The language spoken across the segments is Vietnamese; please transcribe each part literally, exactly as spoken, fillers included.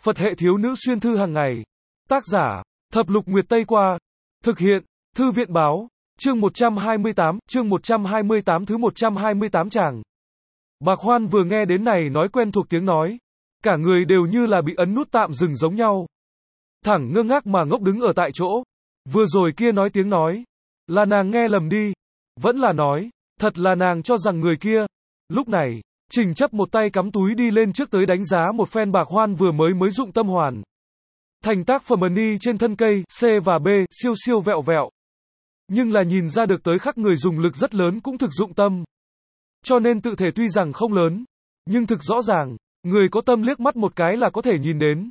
Phật hệ thiếu nữ xuyên thư hàng ngày. Tác giả, Thập Lục Nguyệt Tây Qua. Thực hiện, Thư viện báo. Chương một trăm hai mươi tám, chương một trăm hai mươi tám thứ một trăm hai mươi tám tràng. Bạc Hoan vừa nghe đến này nói quen thuộc tiếng nói. Cả người đều như là bị ấn nút tạm dừng giống nhau. Thẳng ngơ ngác mà ngốc đứng ở tại chỗ. Vừa rồi kia nói tiếng nói. Là nàng nghe lầm đi. Vẫn là nói. Thật là nàng cho rằng người kia. Lúc này, Trình Chấp một tay cắm túi đi lên trước tới đánh giá một phen Bạc Hoan vừa mới mới dụng tâm hoàn. Thành tác phẩm ni trên thân cây, C và B, siêu siêu vẹo vẹo. Nhưng là nhìn ra được tới khắc người dùng lực rất lớn cũng thực dụng tâm. Cho nên tự thể tuy rằng không lớn, nhưng thực rõ ràng, người có tâm liếc mắt một cái là có thể nhìn đến.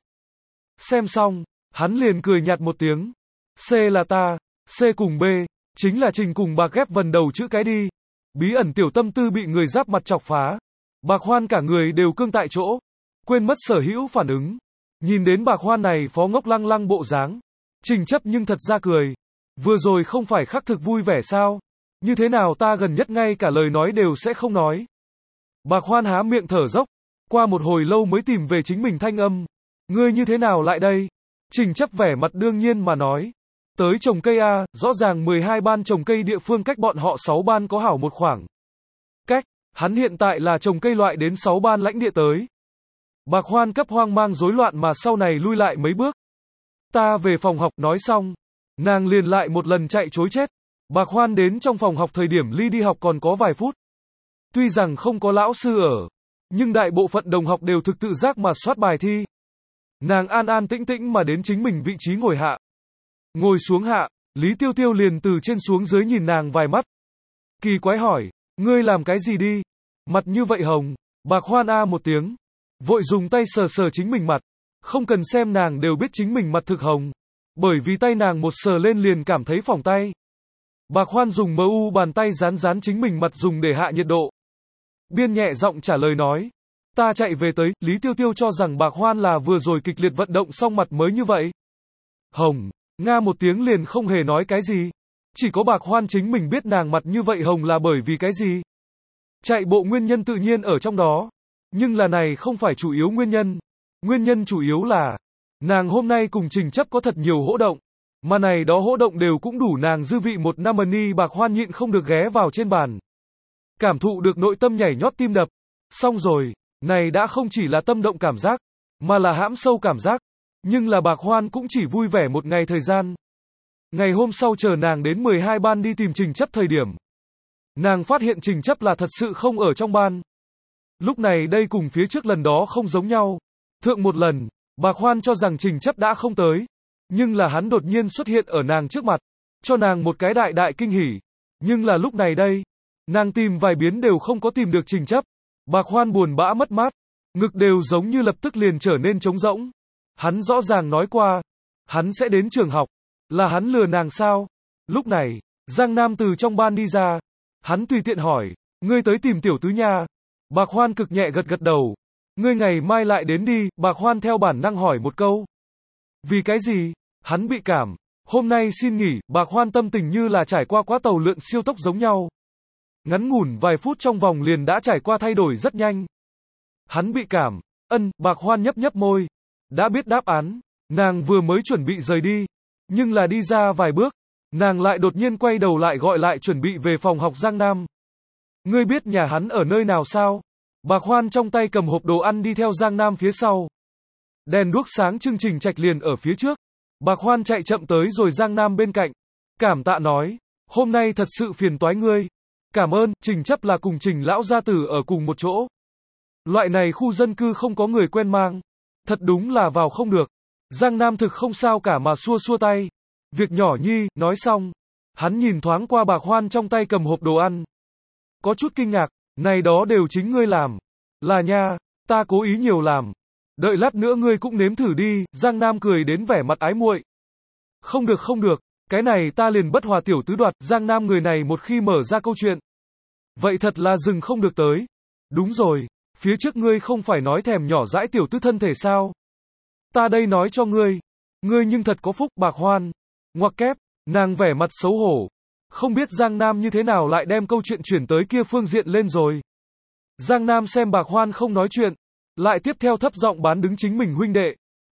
Xem xong, hắn liền cười nhạt một tiếng. C là ta, C cùng B, chính là Trình cùng Bạc ghép vần đầu chữ cái đi. Bí ẩn tiểu tâm tư bị người giáp mặt chọc phá. Bạc Hoan cả người đều cương tại chỗ, quên mất sở hữu phản ứng. Nhìn đến Bạc Hoan này phó ngốc lăng lăng bộ dáng, Trình Chấp nhưng thật ra cười. Vừa rồi không phải khắc thực vui vẻ sao? Như thế nào ta gần nhất ngay cả lời nói đều sẽ không nói. Bạc Hoan há miệng thở dốc, qua một hồi lâu mới tìm về chính mình thanh âm. Ngươi như thế nào lại đây? Trình Chấp vẻ mặt đương nhiên mà nói. Tới trồng cây A, rõ ràng mười hai ban trồng cây địa phương cách bọn họ sáu ban có hảo một khoảng cách. Hắn hiện tại là trồng cây loại đến sáu ban lãnh địa tới. Bạc Hoan cấp hoang mang rối loạn mà sau này lui lại mấy bước. Ta về phòng học, nói xong. Nàng liền lại một lần chạy chối chết. Bạc Hoan đến trong phòng học thời điểm ly đi học còn có vài phút. Tuy rằng không có lão sư ở, nhưng đại bộ phận đồng học đều thực tự giác mà soát bài thi. Nàng an an tĩnh tĩnh mà đến chính mình vị trí ngồi hạ. Ngồi xuống hạ, Lý Tiêu Tiêu liền từ trên xuống dưới nhìn nàng vài mắt. Kỳ quái hỏi, ngươi làm cái gì đi? Mặt như vậy hồng. Bạc Hoan a một tiếng, vội dùng tay sờ sờ chính mình mặt. Không cần xem nàng đều biết chính mình mặt thực hồng. Bởi vì tay nàng một sờ lên liền cảm thấy phỏng tay. Bạc Hoan dùng mờ u bàn tay dán dán chính mình mặt dùng để hạ nhiệt độ. Biên nhẹ giọng trả lời nói. Ta chạy về tới, Lý Tiêu Tiêu cho rằng Bạc Hoan là vừa rồi kịch liệt vận động xong mặt mới như vậy. Hồng, nga một tiếng liền không hề nói cái gì. Chỉ có Bạc Hoan chính mình biết nàng mặt như vậy hồng là bởi vì cái gì. Chạy bộ nguyên nhân tự nhiên ở trong đó. Nhưng là này không phải chủ yếu nguyên nhân. Nguyên nhân chủ yếu là nàng hôm nay cùng Trình Chấp có thật nhiều hỗ động. Mà này đó hỗ động đều cũng đủ nàng dư vị một năm ni. Bạc Hoan nhịn không được ghé vào trên bàn. Cảm thụ được nội tâm nhảy nhót tim đập. Xong rồi, này đã không chỉ là tâm động cảm giác, mà là hãm sâu cảm giác. Nhưng là Bạc Hoan cũng chỉ vui vẻ một ngày thời gian. Ngày hôm sau chờ nàng đến mười hai ban đi tìm Trình Chấp thời điểm. Nàng phát hiện Trình Chấp là thật sự không ở trong ban. Lúc này đây cùng phía trước lần đó không giống nhau. Thượng một lần, Bạc Hoan cho rằng Trình Chấp đã không tới. Nhưng là hắn đột nhiên xuất hiện ở nàng trước mặt. Cho nàng một cái đại đại kinh hỉ. Nhưng là lúc này đây, nàng tìm vài biến đều không có tìm được Trình Chấp. Bạc Hoan buồn bã mất mát. Ngực đều giống như lập tức liền trở nên trống rỗng. Hắn rõ ràng nói qua. Hắn sẽ đến trường học. Là hắn lừa nàng sao? Lúc này, Giang Nam từ trong ban đi ra. Hắn tùy tiện hỏi. Ngươi tới tìm tiểu tứ nha. Bạc Hoan cực nhẹ gật gật đầu. Ngươi ngày mai lại đến đi. Bạc Hoan theo bản năng hỏi một câu. Vì cái gì? Hắn bị cảm. Hôm nay xin nghỉ. Bạc Hoan tâm tình như là trải qua quá tàu lượn siêu tốc giống nhau. Ngắn ngủn vài phút trong vòng liền đã trải qua thay đổi rất nhanh. Hắn bị cảm. Ân, Bạc Hoan nhấp nhấp môi. Đã biết đáp án. Nàng vừa mới chuẩn bị rời đi. Nhưng là đi ra vài bước. Nàng lại đột nhiên quay đầu lại gọi lại chuẩn bị về phòng học Giang Nam. Ngươi biết nhà hắn ở nơi nào sao? Bạc Hoan trong tay cầm hộp đồ ăn đi theo Giang Nam phía sau. Đèn đuốc sáng chương trình trạch liền ở phía trước. Bạc Hoan chạy chậm tới rồi Giang Nam bên cạnh. Cảm tạ nói. Hôm nay thật sự phiền toái ngươi. Cảm ơn, Trình Chấp là cùng Trình lão gia tử ở cùng một chỗ. Loại này khu dân cư không có người quen mang. Thật đúng là vào không được. Giang Nam thực không sao cả mà xua xua tay. Việc nhỏ nhi, nói xong. Hắn nhìn thoáng qua Bạc Hoan trong tay cầm hộp đồ ăn. Có chút kinh ngạc, này đó đều chính ngươi làm. Là nha, ta cố ý nhiều làm. Đợi lát nữa ngươi cũng nếm thử đi. Giang Nam cười đến vẻ mặt ái muội. Không được không được, cái này ta liền bất hòa tiểu tứ đoạt. Giang Nam người này một khi mở ra câu chuyện. Vậy thật là dừng không được tới. Đúng rồi, phía trước ngươi không phải nói thèm nhỏ dãi tiểu tứ thân thể sao? Ta đây nói cho ngươi. Ngươi nhưng thật có phúc. Bạc Hoan. Ngoặc kép, nàng vẻ mặt xấu hổ. Không biết Giang Nam như thế nào lại đem câu chuyện chuyển tới kia phương diện lên rồi. Giang Nam xem Bạc Hoan không nói chuyện. Lại tiếp theo thấp giọng bán đứng chính mình huynh đệ.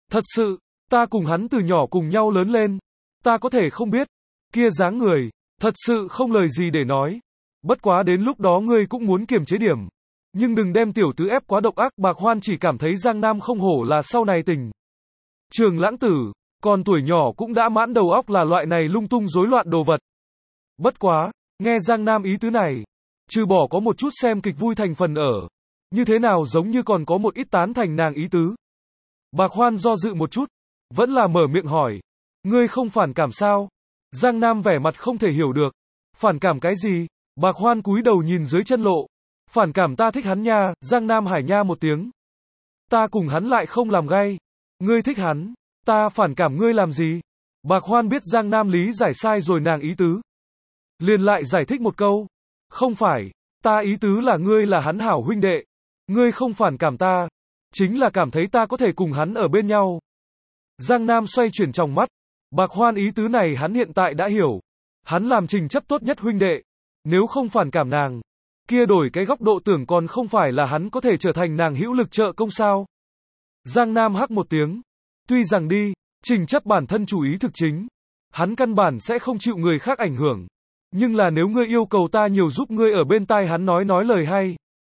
Thật sự, ta cùng hắn từ nhỏ cùng nhau lớn lên. Ta có thể không biết. Kia dáng người, thật sự không lời gì để nói. Bất quá đến lúc đó ngươi cũng muốn kiềm chế điểm. Nhưng đừng đem tiểu tứ ép quá độc ác. Bạc Hoan chỉ cảm thấy Giang Nam không hổ là sau này tình trường lãng tử, còn tuổi nhỏ cũng đã mãn đầu óc là loại này lung tung rối loạn đồ vật. Bất quá, nghe Giang Nam ý tứ này, trừ bỏ có một chút xem kịch vui thành phần ở, như thế nào giống như còn có một ít tán thành nàng ý tứ. Bạc Hoan do dự một chút, vẫn là mở miệng hỏi, ngươi không phản cảm sao? Giang Nam vẻ mặt không thể hiểu được, phản cảm cái gì? Bạc Hoan cúi đầu nhìn dưới chân lộ, phản cảm ta thích hắn nha. Giang Nam hải nha một tiếng, ta cùng hắn lại không làm gay, ngươi thích hắn, ta phản cảm ngươi làm gì? Bạc Hoan biết Giang Nam lý giải sai rồi nàng ý tứ, liền lại giải thích một câu, không phải, ta ý tứ là ngươi là hắn hảo huynh đệ, ngươi không phản cảm ta, chính là cảm thấy ta có thể cùng hắn ở bên nhau. Giang Nam xoay chuyển trong mắt, Bạc Hoan ý tứ này hắn hiện tại đã hiểu, hắn làm Trình Chấp tốt nhất huynh đệ, nếu không phản cảm nàng, kia đổi cái góc độ tưởng còn không phải là hắn có thể trở thành nàng hữu lực trợ công sao? Giang Nam hắc một tiếng, tuy rằng đi, Trình Chấp bản thân chủ ý thực chính, hắn căn bản sẽ không chịu người khác ảnh hưởng, nhưng là nếu ngươi yêu cầu ta nhiều giúp ngươi ở bên tai hắn nói nói lời hay,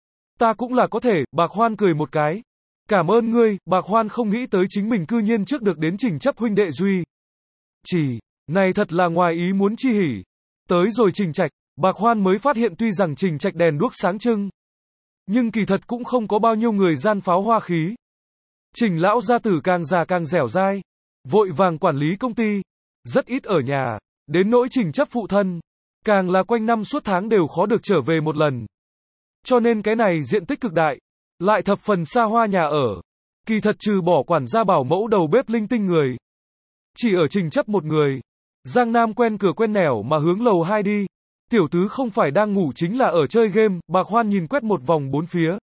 ta cũng là có thể. Bạc Hoan cười một cái, cảm ơn ngươi. Bạc Hoan không nghĩ tới chính mình cư nhiên trước được đến Trình Chấp huynh đệ duy chỉ, này thật là ngoài ý muốn chi hỉ. Tới rồi Trình Trạch, Bạc Hoan mới phát hiện tuy rằng Trình Trạch đèn đuốc sáng trưng, nhưng kỳ thật cũng không có bao nhiêu người gian pháo hoa khí. Trình lão gia tử càng già càng dẻo dai, vội vàng quản lý công ty, rất ít ở nhà, đến nỗi Trình Chấp phụ thân, càng là quanh năm suốt tháng đều khó được trở về một lần. Cho nên cái này diện tích cực đại, lại thập phần xa hoa nhà ở, kỳ thật trừ bỏ quản gia bảo mẫu đầu bếp linh tinh người, chỉ ở Trình Chấp một người. Giang Nam quen cửa quen nẻo mà hướng lầu hai đi, tiểu tứ không phải đang ngủ chính là ở chơi game. Bạc Hoan nhìn quét một vòng bốn phía,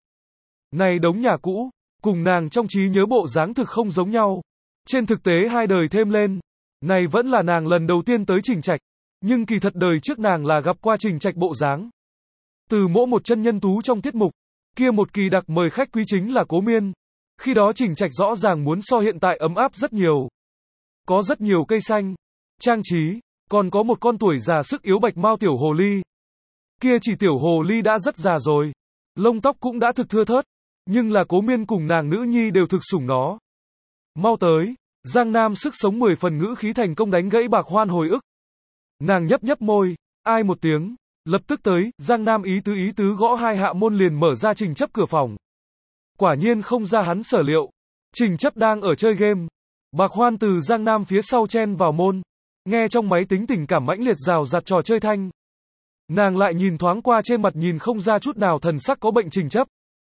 này đống nhà cũ, cùng nàng trong trí nhớ bộ dáng thực không giống nhau. Trên thực tế hai đời thêm lên, này vẫn là nàng lần đầu tiên tới Trình Trạch, nhưng kỳ thật đời trước nàng là gặp qua Trình Trạch bộ dáng. Từ mỗi một chân nhân tú trong tiết mục, kia một kỳ đặc mời khách quý chính là Cố Miên. Khi đó Trình Trạch rõ ràng muốn so hiện tại ấm áp rất nhiều. Có rất nhiều cây xanh, trang trí, còn có một con tuổi già sức yếu bạch mao tiểu hồ ly. Kia chỉ tiểu hồ ly đã rất già rồi, lông tóc cũng đã thực thưa thớt, nhưng là Cố Miên cùng nàng nữ nhi đều thực sủng nó. Mau tới, Giang Nam sức sống mười phần ngữ khí thành công đánh gãy Bạc Hoan hồi ức. Nàng nhấp nhấp môi, ai một tiếng, lập tức tới. Giang Nam ý tứ ý tứ gõ hai hạ môn liền mở ra Trình Chấp cửa phòng. Quả nhiên không ra hắn sở liệu, Trình Chấp đang ở chơi game. Bạc Hoan từ Giang Nam phía sau chen vào môn, nghe trong máy tính tình cảm mãnh liệt rào rạt trò chơi thanh. Nàng lại nhìn thoáng qua trên mặt nhìn không ra chút nào thần sắc có bệnh Trình Chấp.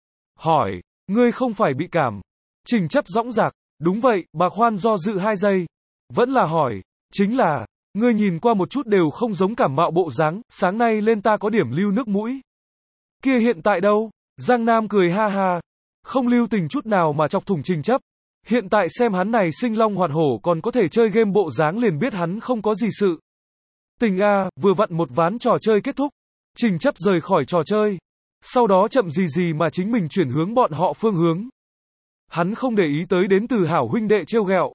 Hỏi, ngươi không phải bị cảm? Trình Chấp dõng dạc, đúng vậy. Bạc Hoan do dự hai giây, vẫn là hỏi, chính là, ngươi nhìn qua một chút đều không giống cảm mạo bộ dáng, sáng nay lên ta có điểm lưu nước mũi. Kia hiện tại đâu? Giang Nam cười ha ha, không lưu tình chút nào mà chọc thủng Trình Chấp. Hiện tại xem hắn này sinh long hoạt hổ còn có thể chơi game bộ dáng liền biết hắn không có gì sự tình a. Vừa vặn một ván trò chơi kết thúc, Trình Chấp rời khỏi trò chơi, sau đó chậm gì gì mà chính mình chuyển hướng bọn họ phương hướng. Hắn không để ý tới đến từ hảo huynh đệ trêu ghẹo,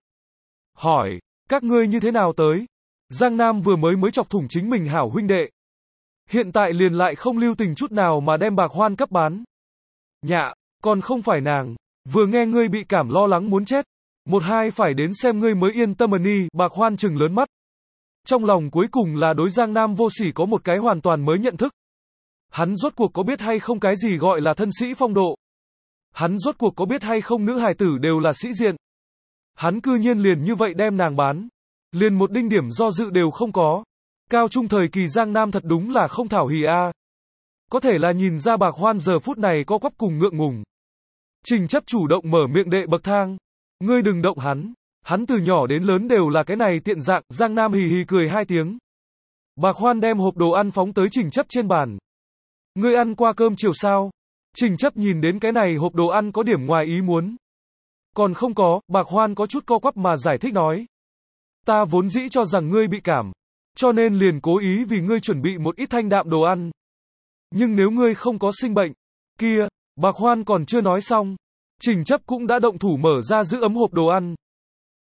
hỏi, các ngươi như thế nào tới? Giang Nam vừa mới mới chọc thủng chính mình hảo huynh đệ, hiện tại liền lại không lưu tình chút nào mà đem Bạc Hoan cấp bán. Nhạ, còn không phải nàng, vừa nghe ngươi bị cảm lo lắng muốn chết, một hai phải đến xem ngươi mới yên tâm ni. Bạc Hoan trừng lớn mắt, trong lòng cuối cùng là đối Giang Nam vô sỉ có một cái hoàn toàn mới nhận thức. Hắn rốt cuộc có biết hay không cái gì gọi là thân sĩ phong độ? Hắn rốt cuộc có biết hay không nữ hài tử đều là sĩ diện? Hắn cư nhiên liền như vậy đem nàng bán, liền một đinh điểm do dự đều không có. Cao trung thời kỳ Giang Nam thật đúng là không thảo hỉ a. Có thể là nhìn ra Bạc Hoan giờ phút này co quắp cùng ngượng ngùng. Trình Chấp chủ động mở miệng đệ bậc thang, ngươi đừng động hắn, hắn từ nhỏ đến lớn đều là cái này tiện dạng. Giang Nam hì hì cười hai tiếng. Bạc Hoan đem hộp đồ ăn phóng tới Trình Chấp trên bàn. Ngươi ăn qua cơm chiều sao? Trình Chấp nhìn đến cái này hộp đồ ăn có điểm ngoài ý muốn. Còn không có. Bạc Hoan có chút co quắp mà giải thích nói, ta vốn dĩ cho rằng ngươi bị cảm, cho nên liền cố ý vì ngươi chuẩn bị một ít thanh đạm đồ ăn. Nhưng nếu ngươi không có sinh bệnh, kia, Bạc Hoan còn chưa nói xong, Trình Chấp cũng đã động thủ mở ra giữ ấm hộp đồ ăn.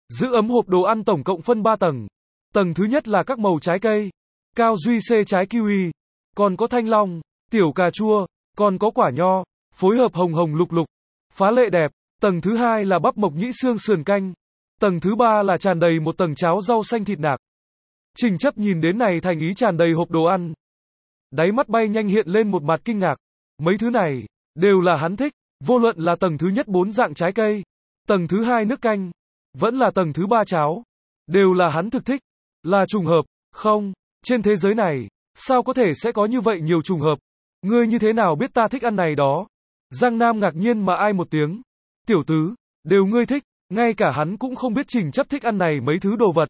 Giữ ấm hộp đồ ăn tổng cộng phân ba tầng. Tầng thứ nhất là các màu trái cây. Cao duy C trái kiwi. Còn có thanh long, tiểu cà chua, còn có quả nho, phối hợp hồng hồng lục lục. Phá lệ đẹp. Tầng thứ hai là bắp mộc nhĩ xương sườn canh. Tầng thứ ba là tràn đầy một tầng cháo rau xanh thịt nạc. Trình Chấp nhìn đến này thành ý tràn đầy hộp đồ ăn. Đáy mắt bay nhanh hiện lên một mặt kinh ngạc. Mấy thứ này, đều là hắn thích. Vô luận là tầng thứ nhất bốn dạng trái cây, tầng thứ hai nước canh, vẫn là tầng thứ ba cháo. Đều là hắn thực thích. Là trùng hợp, không, trên thế giới này, sao có thể sẽ có như vậy nhiều trùng hợp. Ngươi như thế nào biết ta thích ăn này đó? Giang Nam ngạc nhiên mà ai một tiếng. Tiểu tứ, đều ngươi thích, ngay cả hắn cũng không biết Trình Chấp thích ăn này mấy thứ đồ vật.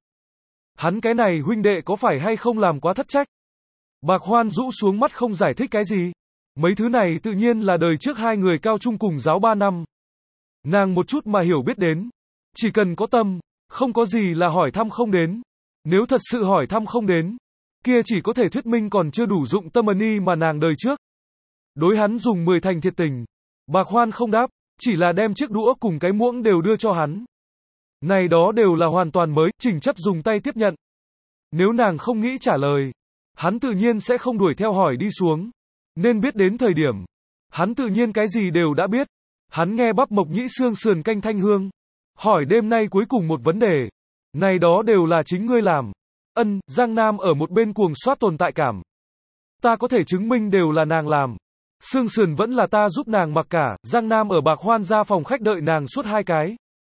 Hắn cái này huynh đệ có phải hay không làm quá thất trách? Bạc Hoan rũ xuống mắt không giải thích cái gì. Mấy thứ này tự nhiên là đời trước hai người cao trung cùng giáo ba năm. Nàng một chút mà hiểu biết đến. Chỉ cần có tâm, không có gì là hỏi thăm không đến. Nếu thật sự hỏi thăm không đến, kia chỉ có thể thuyết minh còn chưa đủ dụng tâm ân y mà nàng đời trước. Đối hắn dùng mười thành thiệt tình. Bạc Hoan không đáp, chỉ là đem chiếc đũa cùng cái muỗng đều đưa cho hắn. Này đó đều là hoàn toàn mới, Trình Chấp dùng tay tiếp nhận. Nếu nàng không nghĩ trả lời, hắn tự nhiên sẽ không đuổi theo hỏi đi xuống. Nên biết đến thời điểm, hắn tự nhiên cái gì đều đã biết. Hắn nghe bắp mộc nhĩ xương sườn canh thanh hương. Hỏi đêm nay cuối cùng một vấn đề. Này đó đều là chính ngươi làm. Ân, Giang Nam ở một bên cuồng soát tồn tại cảm. Ta có thể chứng minh đều là nàng làm. Xương sườn vẫn là ta giúp nàng mặc cả. Giang Nam ở Bạc Hoan ra phòng khách đợi nàng suốt hai cái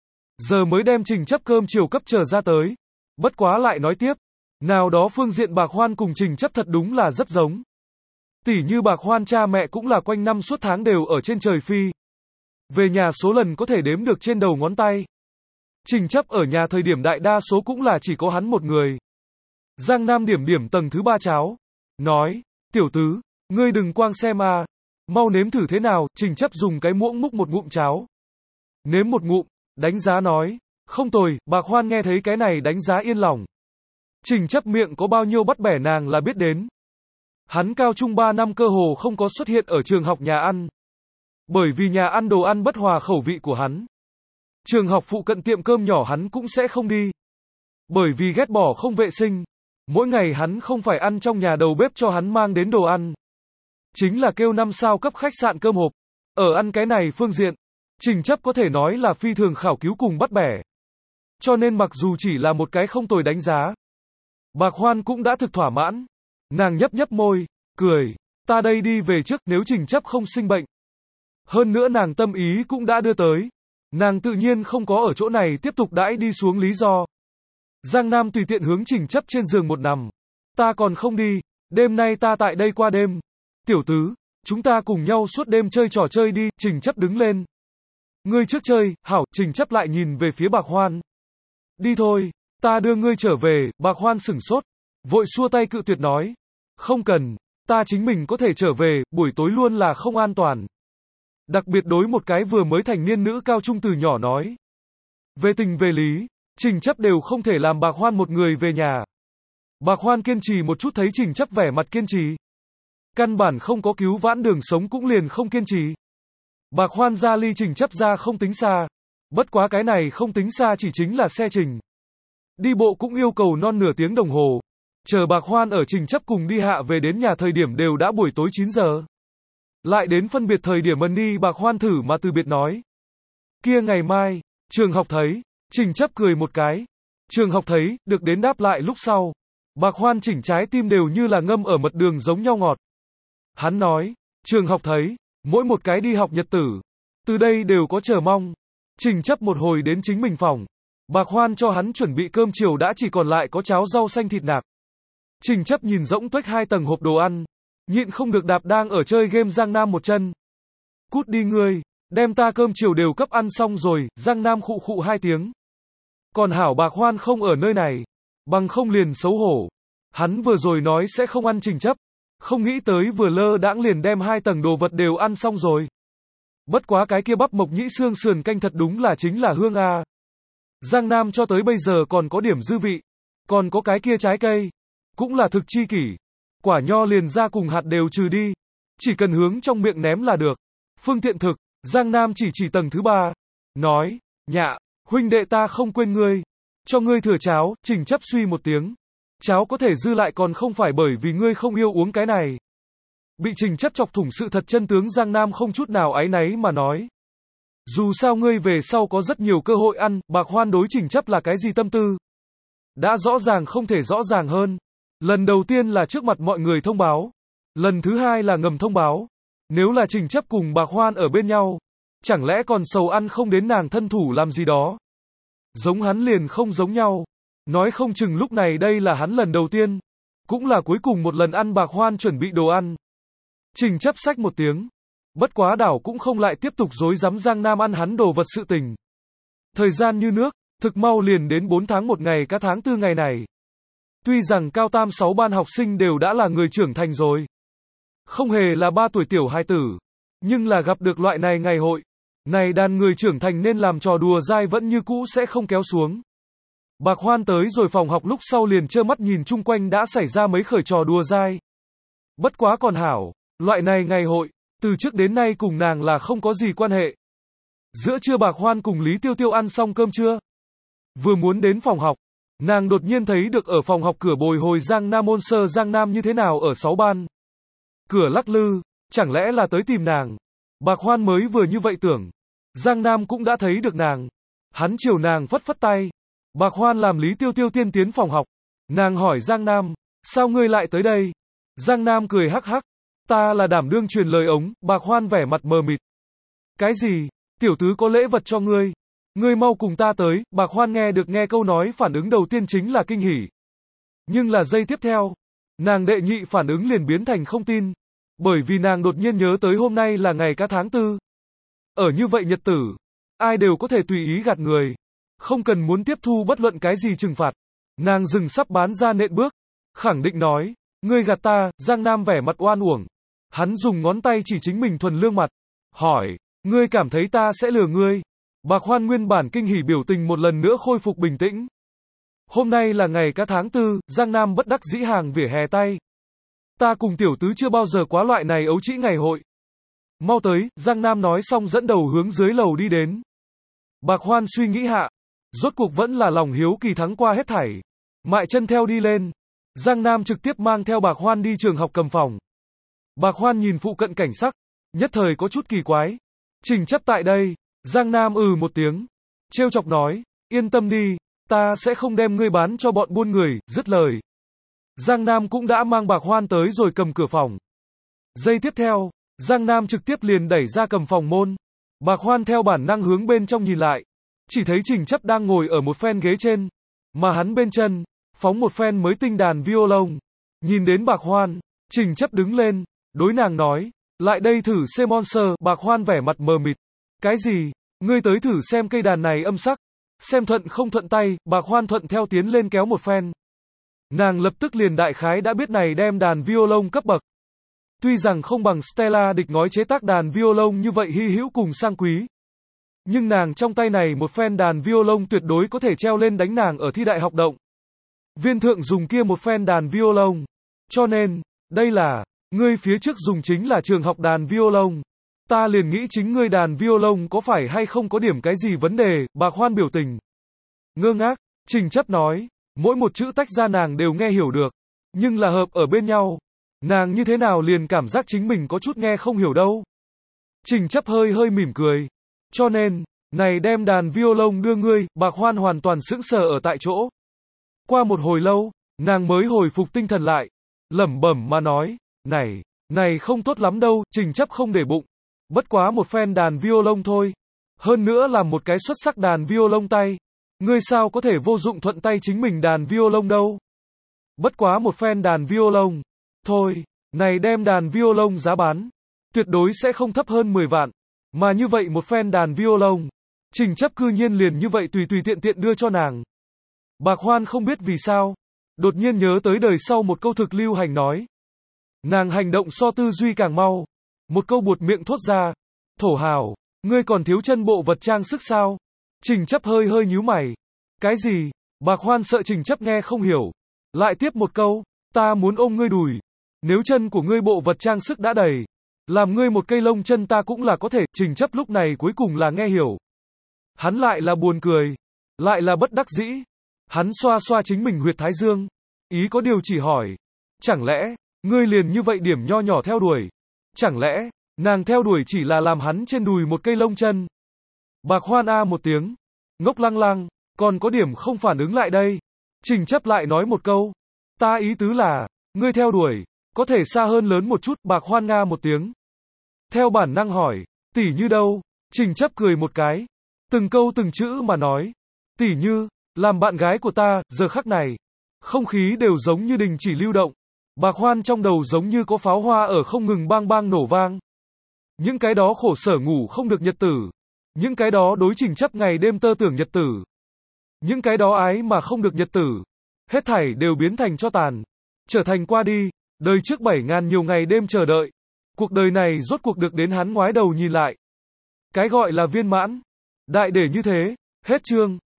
giờ mới đem Trình Chấp cơm chiều cấp chờ ra tới. Bất quá lại nói tiếp. Nào đó phương diện Bạc Hoan cùng Trình Chấp thật đúng là rất giống. Tỉ như Bạc Hoan cha mẹ cũng là quanh năm suốt tháng đều ở trên trời phi. Về nhà số lần có thể đếm được trên đầu ngón tay. Trình Chấp ở nhà thời điểm đại đa số cũng là chỉ có hắn một người. Giang Nam điểm điểm tầng thứ ba cháo. Nói, tiểu tứ, ngươi đừng quang xem à. Mau nếm thử thế nào. Trình Chấp dùng cái muỗng múc một ngụm cháo. Nếm một ngụm, đánh giá nói. Không tồi. Bạc Hoan nghe thấy cái này đánh giá yên lòng. Trình Chấp miệng có bao nhiêu bắt bẻ nàng là biết đến. Hắn cao trung ba năm cơ hồ không có xuất hiện ở trường học nhà ăn. Bởi vì nhà ăn đồ ăn bất hòa khẩu vị của hắn. Trường học phụ cận tiệm cơm nhỏ hắn cũng sẽ không đi. Bởi vì ghét bỏ không vệ sinh. Mỗi ngày hắn không phải ăn trong nhà đầu bếp cho hắn mang đến đồ ăn. Chính là kêu năm sao cấp khách sạn cơm hộp. Ở ăn cái này phương diện, Trình Chấp có thể nói là phi thường khảo cứu cùng bắt bẻ. Cho nên mặc dù chỉ là một cái không tồi đánh giá, Bạc Hoan cũng đã thực thỏa mãn. Nàng nhấp nhấp môi, cười. Ta đây đi về trước nếu Trình Chấp không sinh bệnh. Hơn nữa nàng tâm ý cũng đã đưa tới. Nàng tự nhiên không có ở chỗ này tiếp tục đãi đi xuống lý do. Giang Nam tùy tiện hướng Trình Chấp trên giường một nằm. Ta còn không đi, đêm nay ta tại đây qua đêm. Tiểu tứ, chúng ta cùng nhau suốt đêm chơi trò chơi đi. Trình Chấp đứng lên. Ngươi trước chơi, hảo. Trình Chấp lại nhìn về phía Bạc Hoan. Đi thôi, ta đưa ngươi trở về. Bạc Hoan sửng sốt, vội xua tay cự tuyệt nói. Không cần, ta chính mình có thể trở về, buổi tối luôn là không an toàn. Đặc biệt đối một cái vừa mới thành niên nữ cao trung từ nhỏ nói. Về tình về lý, Trình Chấp đều không thể làm Bạc Hoan một người về nhà. Bạc Hoan kiên trì một chút thấy Trình Chấp vẻ mặt kiên trì. Căn bản không có cứu vãn đường sống cũng liền không kiên trì. Bạc Hoan ra ly Trình Chấp ra không tính xa. Bất quá cái này không tính xa chỉ chính là xe trình. Đi bộ cũng yêu cầu non nửa tiếng đồng hồ. Chờ Bạc Hoan ở Trình Chấp cùng đi hạ về đến nhà thời điểm đều đã buổi tối chín giờ. Lại đến phân biệt thời điểm ân đi Bạc Hoan thử mà từ biệt nói. Kia ngày mai, trường học thấy. Trình Chấp cười một cái. Trường học thấy, được đến đáp lại lúc sau. Bạc Hoan chỉnh trái tim đều như là ngâm ở mật đường giống nhau ngọt. Hắn nói, trường học thấy, mỗi một cái đi học nhật tử. Từ đây đều có chờ mong. Trình Chấp một hồi đến chính mình phòng. Bạc Hoan cho hắn chuẩn bị cơm chiều đã chỉ còn lại có cháo rau xanh thịt nạc. Trình Chấp nhìn rỗng tuếch hai tầng hộp đồ ăn. Nhịn không được đạp đang ở chơi game Giang Nam một chân. Cút đi ngươi, đem ta cơm chiều đều cấp ăn xong rồi. Giang Nam khụ khụ hai tiếng. Còn hảo Bạc Hoan không ở nơi này. Bằng không liền xấu hổ. Hắn vừa rồi nói sẽ không ăn Trình Chấp. Không nghĩ tới vừa lơ đãng liền đem hai tầng đồ vật đều ăn xong rồi. Bất quá cái kia bắp mộc nhĩ xương sườn canh thật đúng là chính là hương a. Giang Nam cho tới bây giờ còn có điểm dư vị. Còn có cái kia trái cây. Cũng là thực chi kỷ. Quả nho liền ra cùng hạt đều trừ đi. Chỉ cần hướng trong miệng ném là được. Phương tiện thực, Giang Nam chỉ chỉ tầng thứ ba. Nói, nhạ, huynh đệ ta không quên ngươi. Cho ngươi thừa cháo, Trình Chấp suy một tiếng. Cháo có thể dư lại còn không phải bởi vì ngươi không yêu uống cái này. Bị Trình Chấp chọc thủng sự thật chân tướng, Giang Nam không chút nào áy náy mà nói. Dù sao ngươi về sau có rất nhiều cơ hội ăn, Bạc Hoan đối Trình Chấp là cái gì tâm tư. Đã rõ ràng không thể rõ ràng hơn. Lần đầu tiên là trước mặt mọi người thông báo. Lần thứ hai là ngầm thông báo. Nếu là Trình Chấp cùng Bạc Hoan ở bên nhau, chẳng lẽ còn sầu ăn không đến nàng thân thủ làm gì đó. Giống hắn liền không giống nhau. Nói không chừng lúc này đây là hắn lần đầu tiên, cũng là cuối cùng một lần ăn Bạc Hoan chuẩn bị đồ ăn. Trình Chấp xách một tiếng. Bất quá đảo cũng không lại tiếp tục dối dám Giang Nam ăn hắn đồ vật sự tình. Thời gian như nước, thực mau liền đến bốn tháng một ngày cả tháng tư ngày này. Tuy rằng cao tam sáu ban học sinh đều đã là người trưởng thành rồi, không hề là ba tuổi tiểu hài tử, nhưng là gặp được loại này ngày hội, này đàn người trưởng thành nên làm trò đùa dai vẫn như cũ sẽ không kéo xuống. Bạc Hoan tới rồi phòng học lúc sau liền trơ mắt nhìn chung quanh đã xảy ra mấy khởi trò đùa dai. Bất quá còn hảo, loại này ngày hội, từ trước đến nay cùng nàng là không có gì quan hệ. Giữa trưa Bạc Hoan cùng Lý Tiêu Tiêu ăn xong cơm trưa, vừa muốn đến phòng học, nàng đột nhiên thấy được ở phòng học cửa bồi hồi Giang Nam môn sơ Giang Nam như thế nào ở sáu ban. Cửa lắc lư, chẳng lẽ là tới tìm nàng. Bạc Hoan mới vừa như vậy tưởng, Giang Nam cũng đã thấy được nàng. Hắn chiều nàng phất phất tay. Bạc Hoan làm Lý Tiêu Tiêu tiên tiến phòng học. Nàng hỏi Giang Nam, sao ngươi lại tới đây? Giang Nam cười hắc hắc, ta là đảm đương truyền lời ống. Bạc Hoan vẻ mặt mờ mịt. Cái gì? Tiểu tứ có lễ vật cho ngươi. Ngươi mau cùng ta tới. Bạc Hoan nghe được nghe câu nói phản ứng đầu tiên chính là kinh hỉ. Nhưng là giây tiếp theo, nàng đệ nhị phản ứng liền biến thành không tin. Bởi vì nàng đột nhiên nhớ tới hôm nay là ngày cả tháng tư. Ở như vậy nhật tử, ai đều có thể tùy ý gạt người. Không cần muốn tiếp thu bất luận cái gì trừng phạt. Nàng dừng sắp bán ra nện bước, khẳng định nói, ngươi gạt ta. Giang Nam vẻ mặt oan uổng. Hắn dùng ngón tay chỉ chính mình thuần lương mặt. Hỏi, ngươi cảm thấy ta sẽ lừa ngươi? Bạc Hoan nguyên bản kinh hỉ biểu tình một lần nữa khôi phục bình tĩnh. Hôm nay là ngày cả tháng tư, Giang Nam bất đắc dĩ hàng vỉa hè tay. Ta cùng tiểu tứ chưa bao giờ quá loại này ấu trĩ ngày hội. Mau tới, Giang Nam nói xong dẫn đầu hướng dưới lầu đi đến. Bạc Hoan suy nghĩ hạ, rốt cuộc vẫn là lòng hiếu kỳ thắng qua hết thảy. Mại chân theo đi lên. Giang Nam trực tiếp mang theo Bạc Hoan đi trường học cầm phòng. Bạc Hoan nhìn phụ cận cảnh sắc, nhất thời có chút kỳ quái. Trình Chấp tại đây. Giang Nam ừ một tiếng, trêu chọc nói, yên tâm đi, ta sẽ không đem ngươi bán cho bọn buôn người. Dứt lời, Giang Nam cũng đã mang Bạc Hoan tới rồi cầm cửa phòng. Giây tiếp theo, Giang Nam trực tiếp liền đẩy ra cầm phòng môn. Bạc Hoan theo bản năng hướng bên trong nhìn lại, chỉ thấy Trình Chấp đang ngồi ở một phen ghế trên, mà hắn bên chân phóng một phen mới tinh đàn violon. Nhìn đến Bạc Hoan, Trình Chấp đứng lên, đối nàng nói, lại đây thử xem monster. Bạc Hoan vẻ mặt mờ mịt. Cái gì? Ngươi tới thử xem cây đàn này âm sắc, xem thuận không thuận tay. Bạc Hoan thuận theo tiến lên kéo một phen. Nàng lập tức liền đại khái đã biết này đem đàn violon cấp bậc. Tuy rằng không bằng Stella địch ngói chế tác đàn violon như vậy hy hữu cùng sang quý, nhưng nàng trong tay này một phen đàn violon tuyệt đối có thể treo lên đánh nàng ở thi đại học động. Viên thượng dùng kia một phen đàn violon. Cho nên, đây là, ngươi phía trước dùng chính là trường học đàn violon. Ta liền nghĩ chính ngươi đàn violon có phải hay không có điểm cái gì vấn đề. Bạc Hoan biểu tình ngơ ngác. Trình Chấp nói, mỗi một chữ tách ra nàng đều nghe hiểu được, nhưng là hợp ở bên nhau, nàng như thế nào liền cảm giác chính mình có chút nghe không hiểu đâu. Trình Chấp hơi hơi mỉm cười. Cho nên, này đem đàn violon đưa ngươi. Bạc Hoan hoàn toàn sững sờ ở tại chỗ. Qua một hồi lâu, nàng mới hồi phục tinh thần lại, lẩm bẩm mà nói, này, này không tốt lắm đâu. Trình Chấp không để bụng. Bất quá một phen đàn violon thôi. Hơn nữa là một cái xuất sắc đàn violon tay. Ngươi sao có thể vô dụng thuận tay chính mình đàn violon đâu. Bất quá một phen đàn violon. Thôi, này đem đàn violon giá bán, tuyệt đối sẽ không thấp hơn mười vạn. Mà như vậy một phen đàn violon, Trình Chấp cư nhiên liền như vậy tùy tùy tiện tiện đưa cho nàng. Bạc Hoan không biết vì sao, đột nhiên nhớ tới đời sau một câu thực lưu hành nói. Nàng hành động so tư duy càng mau. Một câu buột miệng thốt ra, thổ hào, ngươi còn thiếu chân bộ vật trang sức sao? Trình Chấp hơi hơi nhíu mày. Cái gì? Bạc Hoan sợ Trình Chấp nghe không hiểu. Lại tiếp một câu, ta muốn ôm ngươi đùi. Nếu chân của ngươi bộ vật trang sức đã đầy, làm ngươi một cây lông chân ta cũng là có thể. Trình Chấp lúc này cuối cùng là nghe hiểu. Hắn lại là buồn cười, lại là bất đắc dĩ. Hắn xoa xoa chính mình huyệt thái dương. Ý có điều chỉ hỏi. Chẳng lẽ, ngươi liền như vậy điểm nho nhỏ theo đuổi? Chẳng lẽ, nàng theo đuổi chỉ là làm hắn trên đùi một cây lông chân? Bạc Hoan a một tiếng. Ngốc lăng lăng, còn có điểm không phản ứng lại đây. Trình Chấp lại nói một câu. Ta ý tứ là, ngươi theo đuổi, có thể xa hơn lớn một chút. Bạc Hoan nga một tiếng. Theo bản năng hỏi, tỷ như đâu? Trình Chấp cười một cái. Từng câu từng chữ mà nói. Tỷ như, làm bạn gái của ta, giờ khắc này. Không khí đều giống như đình chỉ lưu động. Bạc Hoan trong đầu giống như có pháo hoa ở không ngừng bang bang nổ vang. Những cái đó khổ sở ngủ không được nhật tử. Những cái đó đối Trình Chấp ngày đêm tơ tưởng nhật tử. Những cái đó ái mà không được nhật tử. Hết thảy đều biến thành tro tàn. Trở thành qua đi. Đời trước bảy ngàn nhiều ngày đêm chờ đợi. Cuộc đời này rốt cuộc được đến hắn ngoái đầu nhìn lại. Cái gọi là viên mãn. Đại để như thế. Hết chương.